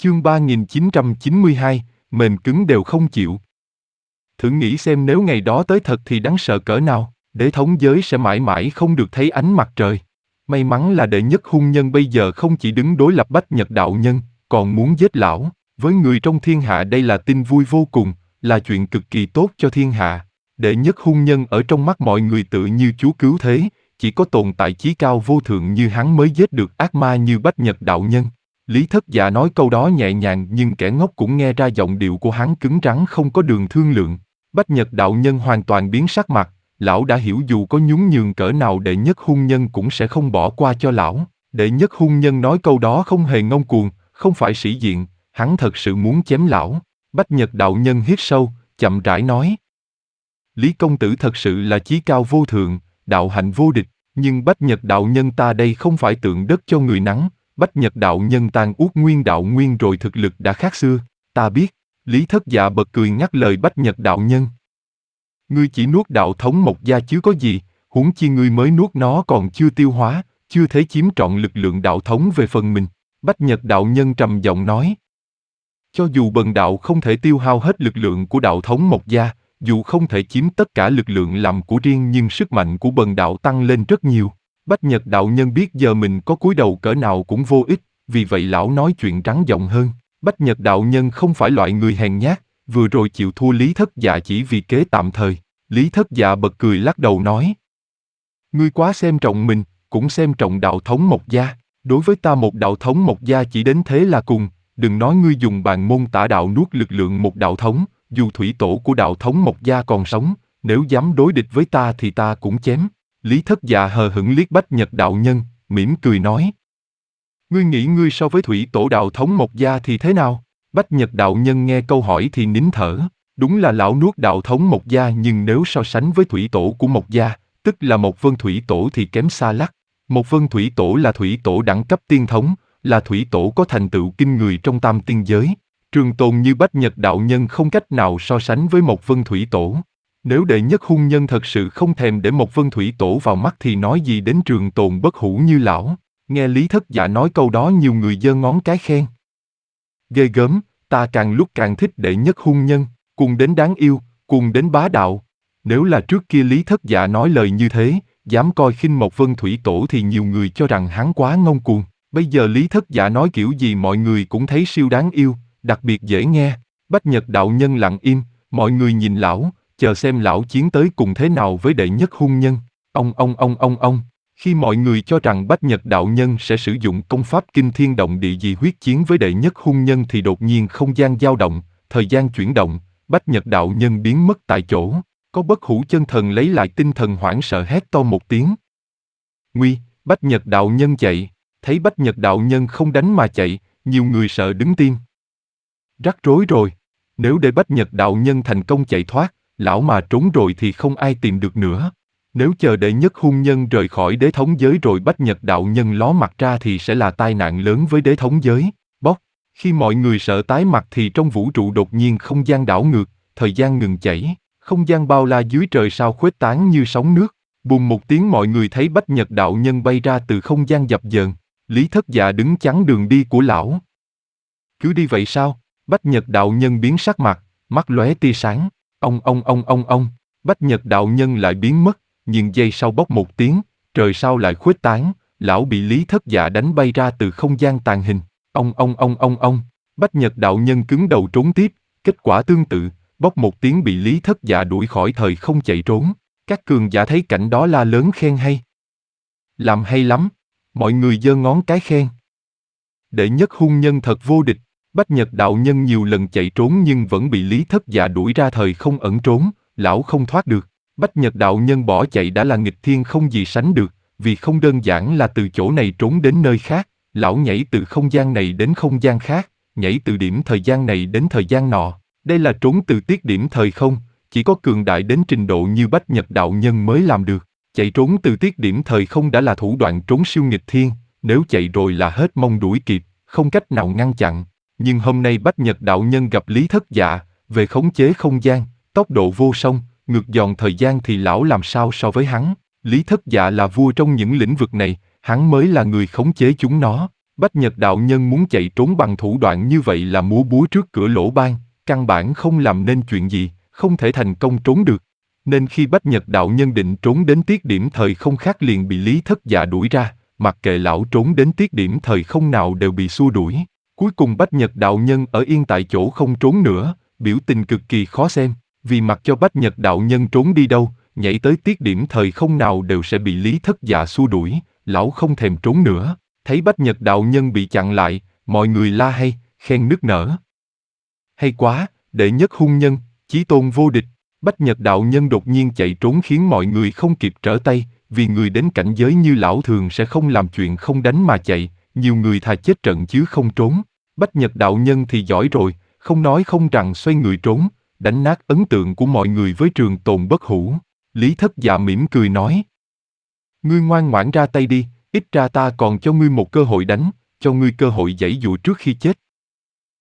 Chương 3992, mềm cứng đều không chịu. Thử nghĩ xem nếu ngày đó tới thật thì đáng sợ cỡ nào, đế thống giới sẽ mãi mãi không được thấy ánh mặt trời. May mắn là đệ nhất hung nhân bây giờ không chỉ đứng đối lập Bách Nhật đạo nhân, còn muốn giết lão. Với người trong thiên hạ đây là tin vui vô cùng, là chuyện cực kỳ tốt cho thiên hạ. Đệ nhất hung nhân ở trong mắt mọi người tự như chúa cứu thế, chỉ có tồn tại chí cao vô thượng như hắn mới giết được ác ma như Bách Nhật đạo nhân. Lý Thất Dạ nói câu đó nhẹ nhàng nhưng kẻ ngốc cũng nghe ra giọng điệu của hắn cứng rắn không có đường thương lượng. Bách Nhật đạo nhân hoàn toàn biến sắc mặt, lão đã hiểu dù có nhún nhường cỡ nào đệ nhất hung nhân cũng sẽ không bỏ qua cho lão. Đệ nhất hung nhân nói câu đó không hề ngông cuồng, không phải sĩ diện, hắn thật sự muốn chém lão. Bách Nhật đạo nhân hít sâu, chậm rãi nói. Lý công tử thật sự là chí cao vô thượng, đạo hạnh vô địch, nhưng Bách Nhật đạo nhân ta đây không phải tượng đất cho người nắng. Bách Nhật đạo nhân tàn uất nguyên đạo nguyên rồi thực lực đã khác xưa, ta biết. Lý Thất Dạ bật cười ngắt lời Bách Nhật đạo nhân. Ngươi chỉ nuốt đạo thống Mộc gia chứ có gì, huống chi ngươi mới nuốt nó còn chưa tiêu hóa, chưa thể chiếm trọn lực lượng đạo thống về phần mình. Bách Nhật đạo nhân trầm giọng nói. Cho dù bần đạo không thể tiêu hao hết lực lượng của đạo thống Mộc gia, dù không thể chiếm tất cả lực lượng làm của riêng nhưng sức mạnh của bần đạo tăng lên rất nhiều. Bách Nhật đạo nhân biết giờ mình có cúi đầu cỡ nào cũng vô ích, vì vậy lão nói chuyện rắn giọng hơn. Bách Nhật đạo nhân không phải loại người hèn nhát, vừa rồi chịu thua Lý Thất Dạ chỉ vì kế tạm thời. Lý Thất Dạ bật cười lắc đầu nói. Ngươi quá xem trọng mình, cũng xem trọng đạo thống Mộc gia. Đối với ta một đạo thống Mộc gia chỉ đến thế là cùng, đừng nói ngươi dùng bàn môn tả đạo nuốt lực lượng một đạo thống, dù thủy tổ của đạo thống Mộc gia còn sống, nếu dám đối địch với ta thì ta cũng chém. Lý Thất Dạ hờ hững liếc Bách Nhật đạo nhân, mỉm cười nói. Ngươi nghĩ ngươi so với thủy tổ đạo thống Mộc gia thì thế nào? Bách Nhật đạo nhân nghe câu hỏi thì nín thở. Đúng là lão nuốt đạo thống Mộc gia nhưng nếu so sánh với thủy tổ của Mộc gia, tức là Mộc Vân thủy tổ thì kém xa lắc. Mộc Vân thủy tổ là thủy tổ đẳng cấp tiên thống, là thủy tổ có thành tựu kinh người trong tam tiên giới. Trường tồn như Bách Nhật đạo nhân không cách nào so sánh với Mộc Vân thủy tổ. Nếu đệ nhất hung nhân thật sự không thèm để Mộc Vân thủy tổ vào mắt thì nói gì đến trường tồn bất hủ như lão. Nghe Lý Thất Dạ nói câu đó nhiều người giơ ngón cái khen. Ghê gớm, ta càng lúc càng thích đệ nhất hung nhân, cùng đến đáng yêu, cùng đến bá đạo. Nếu là trước kia Lý Thất Dạ nói lời như thế, dám coi khinh Mộc Vân thủy tổ thì nhiều người cho rằng hắn quá ngông cuồng. Bây giờ Lý Thất Dạ nói kiểu gì mọi người cũng thấy siêu đáng yêu, đặc biệt dễ nghe. Bách Nhật đạo nhân lặng im, mọi người nhìn lão, chờ xem lão chiến tới cùng thế nào với đệ nhất hung nhân. Ông. Khi mọi người cho rằng Bách Nhật đạo nhân sẽ sử dụng công pháp kinh thiên động địa gì huyết chiến với đệ nhất hung nhân thì đột nhiên không gian dao động, thời gian chuyển động, Bách Nhật đạo nhân biến mất tại chỗ. Có bất hủ chân thần lấy lại tinh thần hoảng sợ hét to một tiếng. Nguy, Bách Nhật đạo nhân chạy. Thấy Bách Nhật đạo nhân không đánh mà chạy, nhiều người sợ đứng tim. Rắc rối rồi. Nếu để Bách Nhật đạo nhân thành công chạy thoát, lão mà trốn rồi thì không ai tìm được nữa. Nếu chờ đệ nhất hung nhân rời khỏi đế thống giới rồi Bách Nhật đạo nhân ló mặt ra thì sẽ là tai nạn lớn với đế thống giới. Bóc. Khi mọi người sợ tái mặt thì trong vũ trụ đột nhiên không gian đảo ngược, thời gian ngừng chảy, không gian bao la dưới trời sao khuếch tán như sóng nước. Bùm một tiếng mọi người thấy Bách Nhật đạo nhân bay ra từ không gian dập dờn. Lý Thất Dạ đứng chắn đường đi của lão. Cứ đi vậy sao? Bách Nhật đạo nhân biến sắc mặt, mắt lóe tia sáng. Ông. Bách Nhật đạo nhân lại biến mất, nhưng giây sau bốc một tiếng, trời sao lại khuếch tán, lão bị Lý Thất Dạ đánh bay ra từ không gian tàn hình. Ông. Bách Nhật đạo nhân cứng đầu trốn tiếp, kết quả tương tự, bốc một tiếng bị Lý Thất Dạ đuổi khỏi thời không chạy trốn. Các cường giả thấy cảnh đó la lớn khen hay. Làm hay lắm. Mọi người giơ ngón cái khen. Đệ nhất hung nhân thật vô địch. Bách Nhật đạo nhân nhiều lần chạy trốn nhưng vẫn bị Lý Thất Dạ đuổi ra thời không ẩn trốn, lão không thoát được. Bách Nhật đạo nhân bỏ chạy đã là nghịch thiên không gì sánh được, vì không đơn giản là từ chỗ này trốn đến nơi khác, lão nhảy từ không gian này đến không gian khác, nhảy từ điểm thời gian này đến thời gian nọ. Đây là trốn từ tiết điểm thời không, chỉ có cường đại đến trình độ như Bách Nhật đạo nhân mới làm được. Chạy trốn từ tiết điểm thời không đã là thủ đoạn trốn siêu nghịch thiên, nếu chạy rồi là hết mong đuổi kịp, không cách nào ngăn chặn. Nhưng hôm nay Bách Nhật đạo nhân gặp Lý Thất Dạ, về khống chế không gian, tốc độ vô song, ngược dòng thời gian thì lão làm sao so với hắn. Lý Thất Dạ là vua trong những lĩnh vực này, hắn mới là người khống chế chúng nó. Bách Nhật đạo nhân muốn chạy trốn bằng thủ đoạn như vậy là múa búa trước cửa lỗ ban, căn bản không làm nên chuyện gì, không thể thành công trốn được. Nên khi Bách Nhật đạo nhân định trốn đến tiết điểm thời không khác liền bị Lý Thất Dạ đuổi ra, mặc kệ lão trốn đến tiết điểm thời không nào đều bị xua đuổi. Cuối cùng Bách Nhật đạo nhân ở yên tại chỗ không trốn nữa, biểu tình cực kỳ khó xem, vì mặc cho Bách Nhật đạo nhân trốn đi đâu, nhảy tới tiết điểm thời không nào đều sẽ bị Lý Thất Dạ xua đuổi, lão không thèm trốn nữa. Thấy Bách Nhật đạo nhân bị chặn lại, mọi người la hay, khen nức nở. Hay quá, đệ nhất hung nhân, chí tôn vô địch. Bách Nhật đạo nhân đột nhiên chạy trốn khiến mọi người không kịp trở tay, vì người đến cảnh giới như lão thường sẽ không làm chuyện không đánh mà chạy, nhiều người thà chết trận chứ không trốn. Bách Nhật đạo nhân thì giỏi rồi, không nói không rằng xoay người trốn, đánh nát ấn tượng của mọi người với trường tồn bất hủ. Lý Thất Dạ mỉm cười nói: Ngươi ngoan ngoãn ra tay đi, ít ra ta còn cho ngươi một cơ hội đánh, cho ngươi cơ hội giãy dụa trước khi chết.